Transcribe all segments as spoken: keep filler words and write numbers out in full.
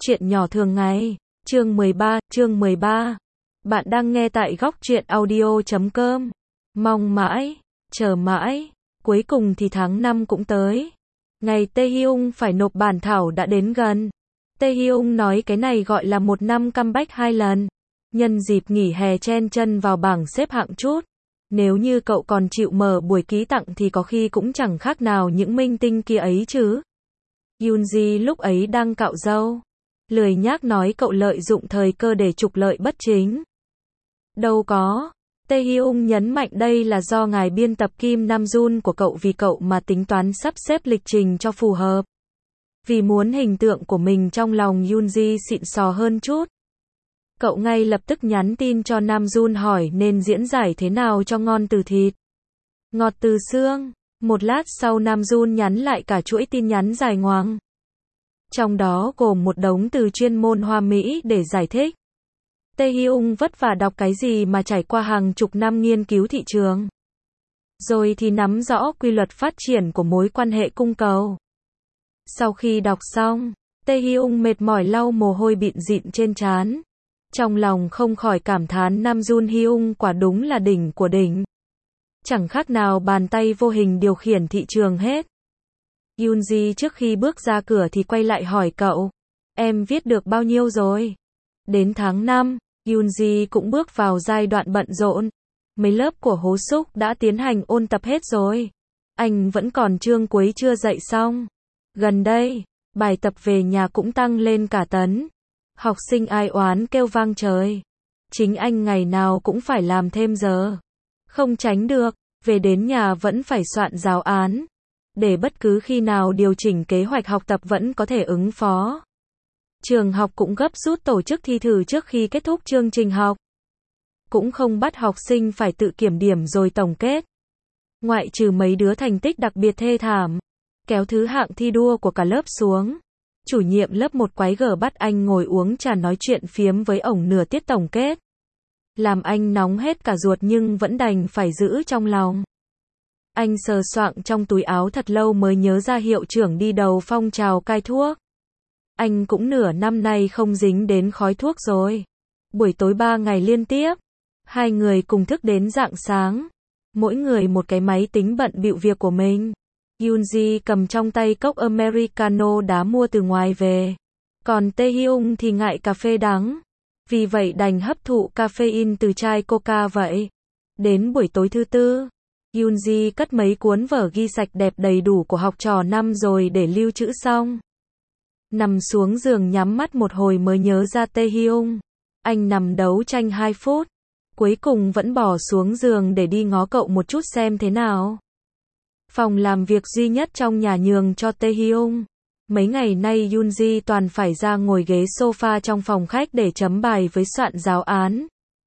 Chuyện nhỏ thường ngày, chương mười ba, chương mười ba. Bạn đang nghe tại góc truyện audio chấm com. Mong mãi, chờ mãi, cuối cùng thì tháng năm cũng tới. Ngày Tae Hyung phải nộp bản thảo đã đến gần. Tae Hyung nói cái này gọi là một năm comeback hai lần. Nhân dịp nghỉ hè chen chân vào bảng xếp hạng chút. Nếu như cậu còn chịu mở buổi ký tặng thì có khi cũng chẳng khác nào những minh tinh kia ấy chứ. Yoonji lúc ấy đang cạo râu. Lười nhác nói cậu lợi dụng thời cơ để trục lợi bất chính. Đâu có. Tae Hyung nhấn mạnh đây là do ngài biên tập Kim Nam Jun của cậu vì cậu mà tính toán sắp xếp lịch trình cho phù hợp. Vì muốn hình tượng của mình trong lòng Yoonji xịn sò hơn chút. Cậu ngay lập tức nhắn tin cho Nam Jun hỏi nên diễn giải thế nào cho ngon từ thịt, ngọt từ xương. Một lát sau Nam Jun nhắn lại cả chuỗi tin nhắn dài ngoằng. Trong đó gồm một đống từ chuyên môn hoa mỹ để giải thích. Tae Hyung vất vả đọc cái gì mà trải qua hàng chục năm nghiên cứu thị trường. Rồi thì nắm rõ quy luật phát triển của mối quan hệ cung cầu. Sau khi đọc xong, Tae Hyung mệt mỏi lau mồ hôi bịn dịn trên trán. Trong lòng không khỏi cảm thán Nam Jun Hyung quả đúng là đỉnh của đỉnh. Chẳng khác nào bàn tay vô hình điều khiển thị trường hết. Yoonji trước khi bước ra cửa thì quay lại hỏi cậu. Em viết được bao nhiêu rồi? Đến tháng năm, Yoonji cũng bước vào giai đoạn bận rộn. Mấy lớp của Hố Súc đã tiến hành ôn tập hết rồi. Anh vẫn còn chương cuối chưa dạy xong. Gần đây, bài tập về nhà cũng tăng lên cả tấn. Học sinh ai oán kêu vang trời. Chính anh ngày nào cũng phải làm thêm giờ. Không tránh được, về đến nhà vẫn phải soạn giáo án. Để bất cứ khi nào điều chỉnh kế hoạch học tập vẫn có thể ứng phó. Trường học cũng gấp rút tổ chức thi thử trước khi kết thúc chương trình học. Cũng không bắt học sinh phải tự kiểm điểm rồi tổng kết. Ngoại trừ mấy đứa thành tích đặc biệt thê thảm, kéo thứ hạng thi đua của cả lớp xuống. Chủ nhiệm lớp một quái gở bắt anh ngồi uống trà nói chuyện phiếm với ổng nửa tiết tổng kết. Làm anh nóng hết cả ruột nhưng vẫn đành phải giữ trong lòng. Anh sờ soạng trong túi áo thật lâu mới nhớ ra hiệu trưởng đi đầu phong trào cai thuốc. Anh cũng nửa năm nay không dính đến khói thuốc rồi. Buổi tối ba ngày liên tiếp, hai người cùng thức đến rạng sáng. Mỗi người một cái máy tính bận bịu việc của mình. Yoonji cầm trong tay cốc Americano đã mua từ ngoài về. Còn Tae Hyung thì ngại cà phê đắng. Vì vậy đành hấp thụ caffeine từ chai coca vậy. Đến buổi tối thứ tư, Yoonji cất mấy cuốn vở ghi sạch đẹp đầy đủ của học trò năm rồi để lưu trữ xong. Nằm xuống giường nhắm mắt một hồi mới nhớ ra Tae Hyung. Anh nằm đấu tranh hai phút. Cuối cùng vẫn bỏ xuống giường để đi ngó cậu một chút xem thế nào. Phòng làm việc duy nhất trong nhà nhường cho Tae Hyung. Mấy ngày nay Yoonji toàn phải ra ngồi ghế sofa trong phòng khách để chấm bài với soạn giáo án.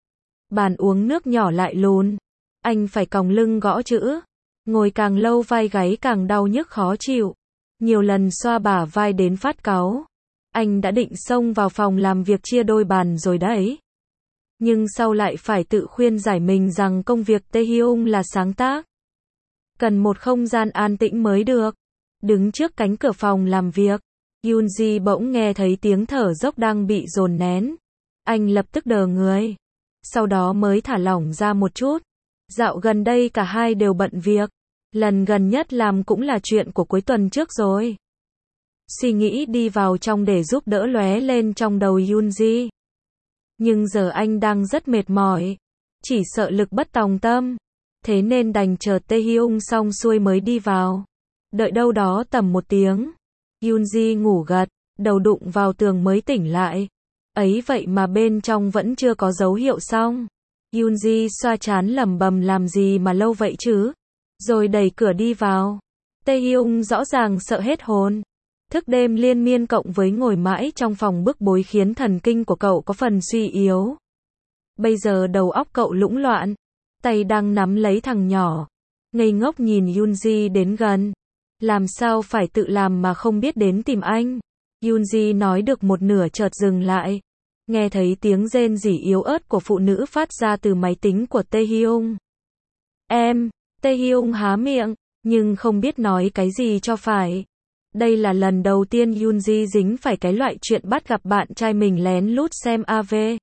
Bàn uống nước nhỏ lại lùn. Anh phải còng lưng gõ chữ. Ngồi càng lâu vai gáy càng đau nhức khó chịu. Nhiều lần xoa bả vai đến phát cáu. Anh đã định xông vào phòng làm việc chia đôi bàn rồi đấy. Nhưng sau lại phải tự khuyên giải mình rằng công việc Tae Hyung là sáng tác. Cần một không gian an tĩnh mới được. Đứng trước cánh cửa phòng làm việc, Yoonji bỗng nghe thấy tiếng thở dốc đang bị dồn nén. Anh lập tức đờ người. Sau đó mới thả lỏng ra một chút. Dạo gần đây cả hai đều bận việc. Lần gần nhất làm cũng là chuyện của cuối tuần trước rồi. Suy nghĩ đi vào trong để giúp đỡ lóe lên trong đầu Yoonji. Nhưng giờ anh đang rất mệt mỏi. Chỉ sợ lực bất tòng tâm. Thế nên đành chờ Tae Hyung xong xuôi mới đi vào. Đợi đâu đó tầm một tiếng. Yoonji ngủ gật, đầu đụng vào tường mới tỉnh lại. Ấy vậy mà bên trong vẫn chưa có dấu hiệu xong. Yoonji xoa trán lẩm bẩm làm gì mà lâu vậy chứ. Rồi đẩy cửa đi vào. Tae Hyung rõ ràng sợ hết hồn. Thức đêm liên miên cộng với ngồi mãi trong phòng bức bối khiến thần kinh của cậu có phần suy yếu. Bây giờ đầu óc cậu lũng loạn. Tay đang nắm lấy thằng nhỏ. Ngây ngốc nhìn Yoonji đến gần. Làm sao phải tự làm mà không biết đến tìm anh. Yoonji nói được một nửa chợt dừng lại. Nghe thấy tiếng rên rỉ yếu ớt của phụ nữ phát ra từ máy tính của Tae Hyung. Em, Tae Hyung há miệng, nhưng không biết nói cái gì cho phải. Đây là lần đầu tiên Yoonji dính phải cái loại chuyện bắt gặp bạn trai mình lén lút xem a vê.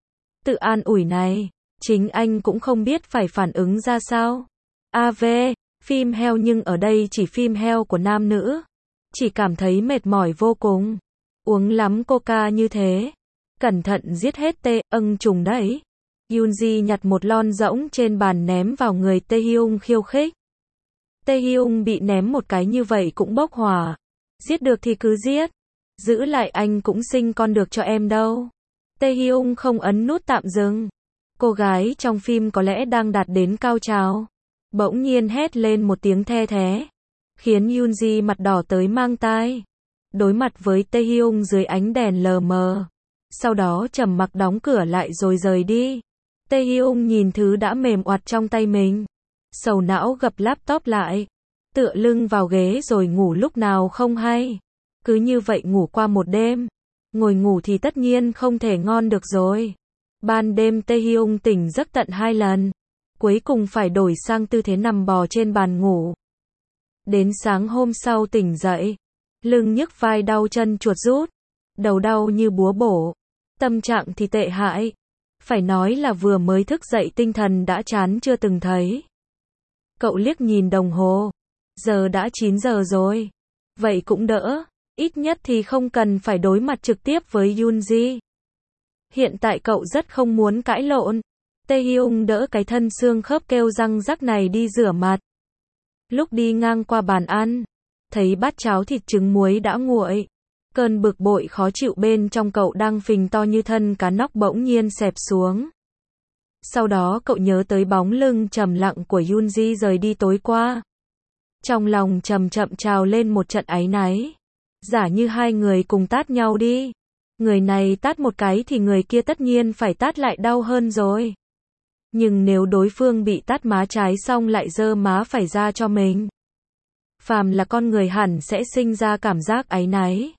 Tự an ủi này, chính anh cũng không biết phải phản ứng ra sao. a vê, phim heo nhưng ở đây chỉ phim heo của nam nữ. Chỉ cảm thấy mệt mỏi vô cùng. Uống lắm coca như thế. Cẩn thận giết hết tê, âng trùng đấy. Yoonji nhặt một lon rỗng trên bàn ném vào người Taehyung khiêu khích. Taehyung bị ném một cái như vậy cũng bốc hỏa. Giết được thì cứ giết. Giữ lại anh cũng sinh con được cho em đâu. Taehyung không ấn nút tạm dừng. Cô gái trong phim có lẽ đang đạt đến cao trào. Bỗng nhiên hét lên một tiếng the thé. Khiến Yoonji mặt đỏ tới mang tai. Đối mặt với Taehyung dưới ánh đèn lờ mờ. Sau đó trầm mặc đóng cửa lại rồi rời đi. Taehyung nhìn thứ đã mềm oặt trong tay mình. Sầu não gập laptop lại. Tựa lưng vào ghế rồi ngủ lúc nào không hay. Cứ như vậy ngủ qua một đêm. Ngồi ngủ thì tất nhiên không thể ngon được rồi. Ban đêm Taehyung tỉnh giấc tận hai lần. Cuối cùng phải đổi sang tư thế nằm bò trên bàn ngủ. Đến sáng hôm sau tỉnh dậy. Lưng nhức vai đau chân chuột rút. Đầu đau như búa bổ. Tâm trạng thì tệ hại. Phải nói là vừa mới thức dậy tinh thần đã chán chưa từng thấy. Cậu liếc nhìn đồng hồ. Giờ đã chín giờ rồi. Vậy cũng đỡ. Ít nhất thì không cần phải đối mặt trực tiếp với Yoonji. Hiện tại cậu rất không muốn cãi lộn. Taehyung đỡ cái thân xương khớp kêu răng rắc này đi rửa mặt. Lúc đi ngang qua bàn ăn, thấy bát cháo thịt trứng muối đã nguội. Cơn bực bội khó chịu bên trong cậu đang phình to như thân cá nóc bỗng nhiên xẹp xuống. Sau đó cậu nhớ tới bóng lưng trầm lặng của Yoonji rời đi tối qua. Trong lòng chậm chậm trào lên một trận áy náy. Giả như hai người cùng tát nhau đi. Người này tát một cái thì người kia tất nhiên phải tát lại đau hơn rồi. Nhưng nếu đối phương bị tát má trái xong lại giơ má phải ra cho mình. Phàm là con người hẳn sẽ sinh ra cảm giác áy náy.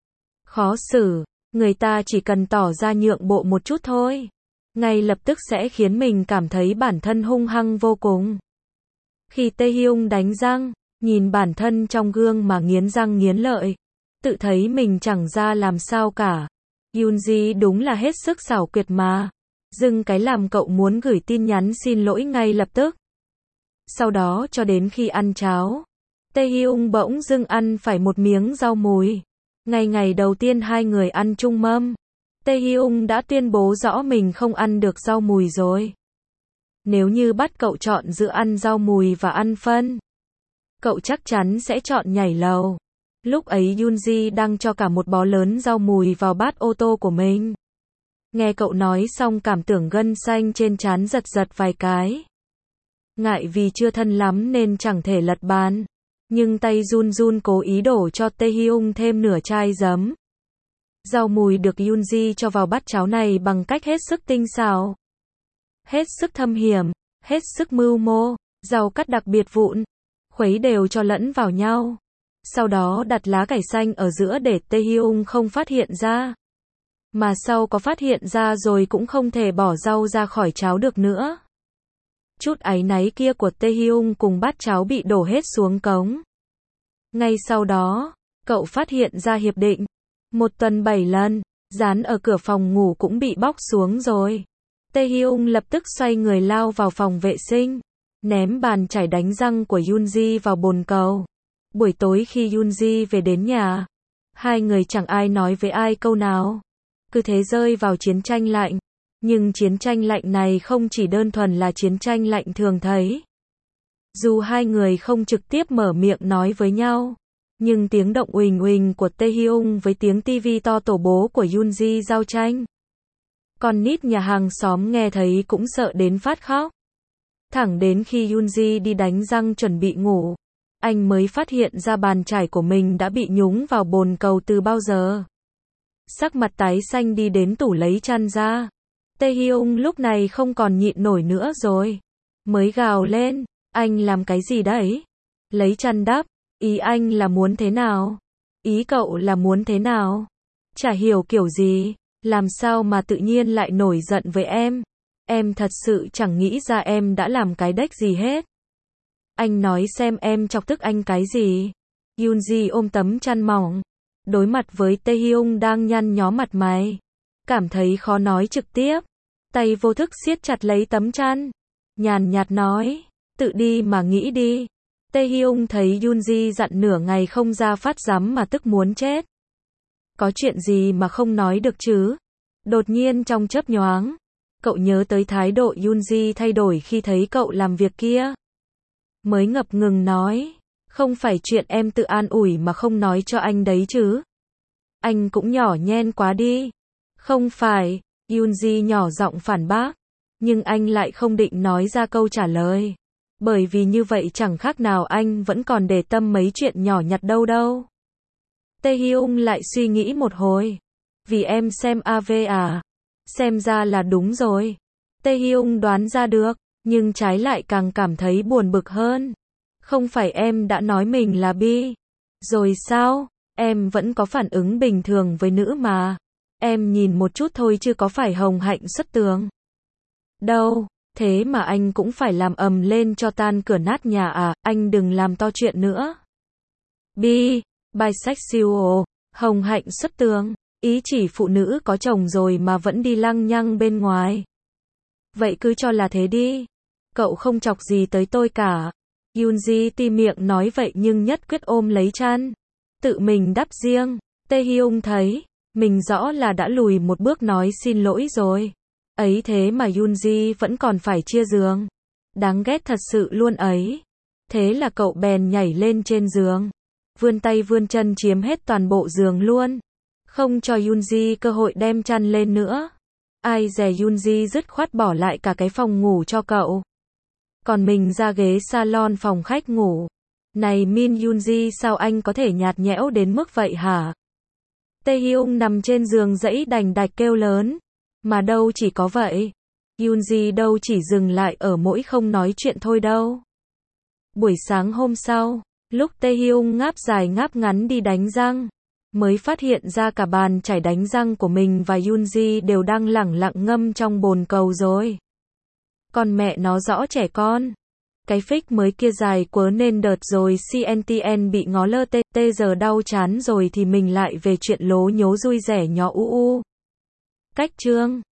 Khó xử, người ta chỉ cần tỏ ra nhượng bộ một chút thôi. Ngay lập tức sẽ khiến mình cảm thấy bản thân hung hăng vô cùng. Khi Taehyung đánh răng, nhìn bản thân trong gương mà nghiến răng nghiến lợi. Tự thấy mình chẳng ra làm sao cả. Yoonji đúng là hết sức xảo quyệt mà. Dưng cái làm cậu muốn gửi tin nhắn xin lỗi ngay lập tức. Sau đó cho đến khi ăn cháo, Taehyung bỗng dưng ăn phải một miếng rau mùi. Ngày ngày đầu tiên hai người ăn chung mâm, Taehyung đã tuyên bố rõ mình không ăn được rau mùi rồi. Nếu như bắt cậu chọn giữa ăn rau mùi và ăn phân, cậu chắc chắn sẽ chọn nhảy lầu. Lúc ấy Yoonji đang cho cả một bó lớn rau mùi vào bát ô tô của mình. Nghe cậu nói xong cảm tưởng gân xanh trên trán giật giật vài cái. Ngại vì chưa thân lắm nên chẳng thể lật bàn. Nhưng tay run run cố ý đổ cho Taehyung thêm nửa chai giấm. Rau mùi được Yoonji cho vào bát cháo này bằng cách hết sức tinh xảo. Hết sức thâm hiểm, hết sức mưu mô, rau cắt đặc biệt vụn. Khuấy đều cho lẫn vào nhau. Sau đó đặt lá cải xanh ở giữa để Taehyung không phát hiện ra. Mà sau có phát hiện ra rồi cũng không thể bỏ rau ra khỏi cháo được nữa. Chút áy náy kia của Taehyung cùng bát cháo bị đổ hết xuống cống. Ngay sau đó, cậu phát hiện ra hiệp định. Một tuần bảy lần, dán ở cửa phòng ngủ cũng bị bóc xuống rồi. Taehyung lập tức xoay người lao vào phòng vệ sinh. Ném bàn chải đánh răng của Yoonji vào bồn cầu. Buổi tối khi Yoonji về đến nhà, hai người chẳng ai nói với ai câu nào. Cứ thế rơi vào chiến tranh lạnh. Nhưng chiến tranh lạnh này không chỉ đơn thuần là chiến tranh lạnh thường thấy. Dù hai người không trực tiếp mở miệng nói với nhau, nhưng tiếng động uỳnh uỳnh của Taehyung với tiếng tivi to tổ bố của Yoonji giao tranh. Con nít nhà hàng xóm nghe thấy cũng sợ đến phát khóc. Thẳng đến khi Yoonji đi đánh răng chuẩn bị ngủ, anh mới phát hiện ra bàn chải của mình đã bị nhúng vào bồn cầu từ bao giờ. Sắc mặt tái xanh đi đến tủ lấy chăn ra. Taehyung lúc này không còn nhịn nổi nữa rồi. Mới gào lên, anh làm cái gì đấy? Lấy chăn đắp, ý anh là muốn thế nào? Ý cậu là muốn thế nào? Chả hiểu kiểu gì, làm sao mà tự nhiên lại nổi giận với em? Em thật sự chẳng nghĩ ra em đã làm cái đếch gì hết. Anh nói xem em chọc tức anh cái gì? Yoonji ôm tấm chăn mỏng, đối mặt với Taehyung đang nhăn nhó mặt mày, cảm thấy khó nói trực tiếp, tay vô thức siết chặt lấy tấm chăn, nhàn nhạt nói, tự đi mà nghĩ đi. Taehyung thấy Yoonji dặn nửa ngày không ra phát rắm mà tức muốn chết. Có chuyện gì mà không nói được chứ? Đột nhiên trong chớp nhoáng, cậu nhớ tới thái độ Yoonji thay đổi khi thấy cậu làm việc kia. Mới ngập ngừng nói, không phải chuyện em tự an ủi mà không nói cho anh đấy chứ. Anh cũng nhỏ nhen quá đi. Không phải, Yoonji nhỏ giọng phản bác, nhưng anh lại không định nói ra câu trả lời. Bởi vì như vậy chẳng khác nào anh vẫn còn để tâm mấy chuyện nhỏ nhặt đâu đâu. Taehyung lại suy nghĩ một hồi. Vì em xem a vê à? Xem ra là đúng rồi. Taehyung đoán ra được, nhưng trái lại càng cảm thấy buồn bực hơn. Không phải em đã nói mình là bi rồi sao? Em vẫn có phản ứng bình thường với nữ mà. Em nhìn một chút thôi chứ có phải hồng hạnh xuất tường đâu. Thế mà anh cũng phải làm ầm lên cho tan cửa nát nhà à? Anh đừng làm to chuyện nữa. Bi, bisexual, hồng hạnh xuất tường, ý chỉ phụ nữ có chồng rồi mà vẫn đi lăng nhăng bên ngoài. Vậy cứ cho là thế đi. Cậu không chọc gì tới tôi cả. Yoonji ti miệng nói vậy nhưng nhất quyết ôm lấy chăn, tự mình đắp riêng. Taehyung thấy, mình rõ là đã lùi một bước nói xin lỗi rồi. Ấy thế mà Yoonji vẫn còn phải chia giường. Đáng ghét thật sự luôn ấy. Thế là cậu bèn nhảy lên trên giường, vươn tay vươn chân chiếm hết toàn bộ giường luôn, không cho Yoonji cơ hội đem chăn lên nữa. Ai dè Yoonji dứt khoát bỏ lại cả cái phòng ngủ cho cậu, còn mình ra ghế salon phòng khách ngủ. Này Min Yoonji, sao anh có thể nhạt nhẽo đến mức vậy hả? Taehyung nằm trên giường dãy đành đạch kêu lớn. Mà đâu chỉ có vậy. Yoonji đâu chỉ dừng lại ở mỗi không nói chuyện thôi đâu. Buổi sáng hôm sau, lúc Taehyung ngáp dài ngáp ngắn đi đánh răng, mới phát hiện ra cả bàn chải đánh răng của mình và Yoonji đều đang lẳng lặng ngâm trong bồn cầu rồi. Con mẹ nó rõ trẻ con. Cái phích mới kia dài quớ nên đợt rồi xê en tê en bị ngó lơ tê tê giờ đau chán rồi thì mình lại về chuyện lố nhố vui rẻ nhỏ u u. Cách chương